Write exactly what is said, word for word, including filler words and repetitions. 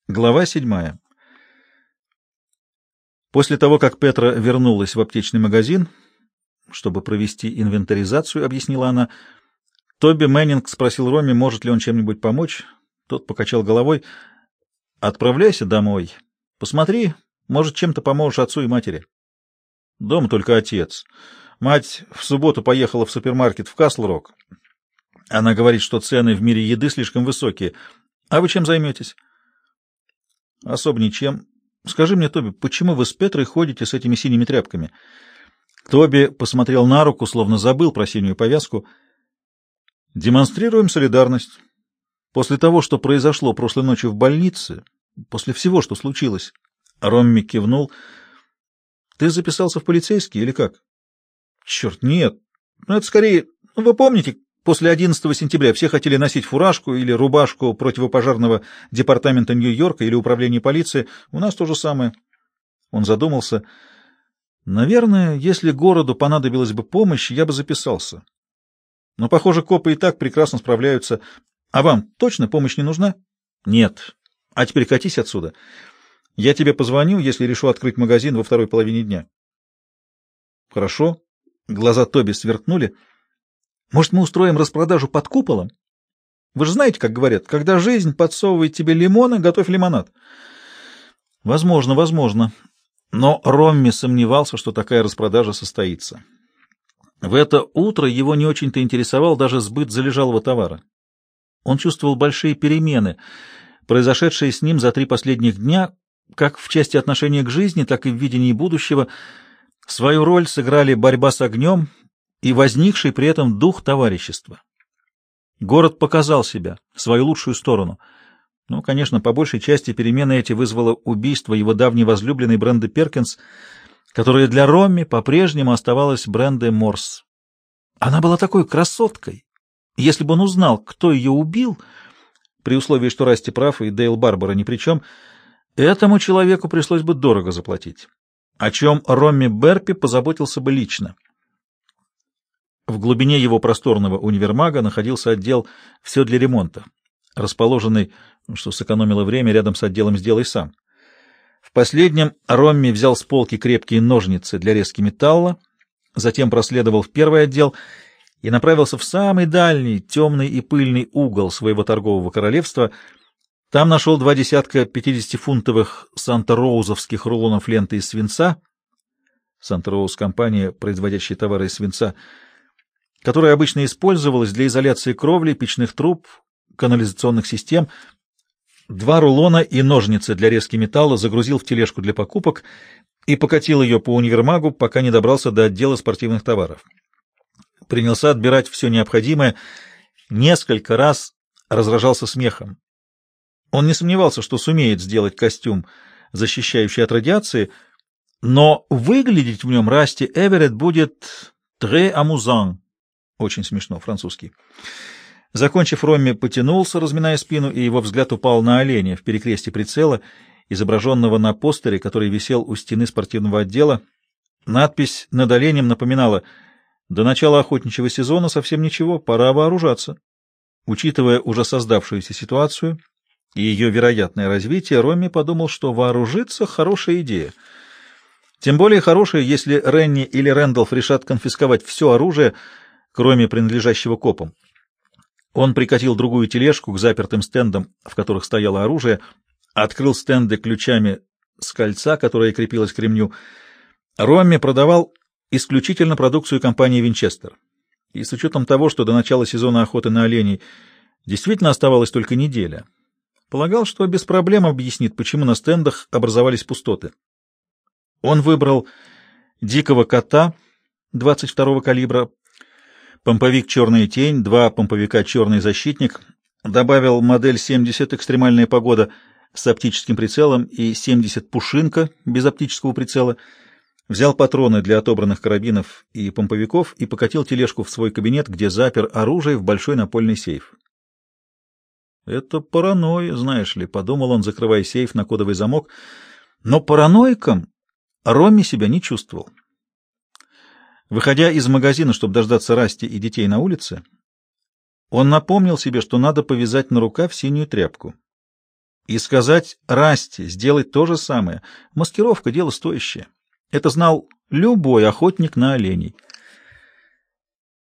Глава седьмая. После того, как Петра вернулась в аптечный магазин, чтобы провести инвентаризацию, объяснила она, Тоби Мэннинг спросил Ромми, может ли он чем-нибудь помочь. Тот покачал головой. «Отправляйся домой. Посмотри, может, чем-то поможешь отцу и матери». «Дома только отец. Мать в субботу поехала в супермаркет в Касл-Рок. Она говорит, что цены в мире еды слишком высокие. А вы чем займетесь?» «Особо ничем. Скажи мне, Тоби, почему вы с Петрой ходите с этими синими тряпками?» Тоби посмотрел на руку, словно забыл про синюю повязку. «Демонстрируем солидарность. После того, что произошло прошлой ночью в больнице, после всего, что случилось...» Ромми кивнул. «Ты записался в полицейский или как?» «Черт, нет. Ну, это скорее... Ну, вы помните, после одиннадцатого сентября все хотели носить фуражку или рубашку противопожарного департамента Нью-Йорка или управления полиции. У нас то же самое». Он задумался. «Наверное, если городу понадобилась бы помощь, я бы записался. Но, похоже, копы и так прекрасно справляются. А вам точно помощь не нужна?» «Нет. А теперь катись отсюда. Я тебе позвоню, если решу открыть магазин во второй половине дня». «Хорошо». Глаза Тоби сверкнули. «Может, мы устроим распродажу под куполом? Вы же знаете, как говорят, когда жизнь подсовывает тебе лимоны, готовь лимонад». «Возможно, возможно». Но Ромми сомневался, что такая распродажа состоится. В это утро его не очень-то интересовал даже сбыт залежалого товара. Он чувствовал большие перемены, произошедшие с ним за три последних дня, как в части отношения к жизни, так и в видении будущего. Свою роль сыграли борьба с огнем и возникший при этом дух товарищества. Город показал себя, свою лучшую сторону. Ну, конечно, по большей части перемены эти вызвало убийство его давней возлюбленной Бренды Перкинс, которая для Ромми по-прежнему оставалась Брендой Морс. Она была такой красоткой. Если бы он узнал, кто ее убил, при условии, что Расти прав и Дейл Барбара ни при чем, этому человеку пришлось бы дорого заплатить, о чем Ромми Берпи позаботился бы лично. В глубине его просторного универмага находился отдел «Все для ремонта», расположенный, что сэкономило время, рядом с отделом «Сделай сам». В последнем Ромми взял с полки крепкие ножницы для резки металла, затем проследовал в первый отдел и направился в самый дальний, темный и пыльный угол своего торгового королевства. Там нашел два десятка пятидесятифунтовых Санта-Роузовских рулонов ленты из свинца, Санта-Роуз — компания, производящая товары из свинца, которая обычно использовалась для изоляции кровли, печных труб, канализационных систем. Два рулона и ножницы для резки металла загрузил в тележку для покупок и покатил ее по универмагу, пока не добрался до отдела спортивных товаров. Принялся отбирать все необходимое, несколько раз разражался смехом. Он не сомневался, что сумеет сделать костюм, защищающий от радиации, но выглядеть в нем Расти Эверетт будет «très amusant». Очень смешно, французский. Закончив, Ромми потянулся, разминая спину, и его взгляд упал на оленя в перекрестье прицела, изображенного на постере, который висел у стены спортивного отдела. Надпись над оленем напоминала: «До начала охотничьего сезона совсем ничего, пора вооружаться». Учитывая уже создавшуюся ситуацию и ее вероятное развитие, Ромми подумал, что вооружиться — хорошая идея. Тем более хорошая, если Ренни или Рэндалф решат конфисковать все оружие, кроме принадлежащего копам. Он прикатил другую тележку к запертым стендам, в которых стояло оружие, открыл стенды ключами с кольца, которое крепилось к ремню. Ромми продавал исключительно продукцию компании «Винчестер». И с учетом того, что до начала сезона охоты на оленей действительно оставалась только неделя, полагал, что без проблем объяснит, почему на стендах образовались пустоты. Он выбрал дикого кота двадцать второго калибра, помповик «Черная тень», два помповика «Черный защитник», добавил модель семьдесят «Экстремальная погода» с оптическим прицелом и семьдесят «Пушинка» без оптического прицела, взял патроны для отобранных карабинов и помповиков и покатил тележку в свой кабинет, где запер оружие в большой напольный сейф. «Это паранойя, знаешь ли», — подумал он, закрывая сейф на кодовый замок, но параноиком Ромми себя не чувствовал. Выходя из магазина, чтобы дождаться Расти и детей на улице, он напомнил себе, что надо повязать на рукав синюю тряпку. и сказать Расти сделать то же самое. Маскировка — дело стоящее. Это знал любой охотник на оленей.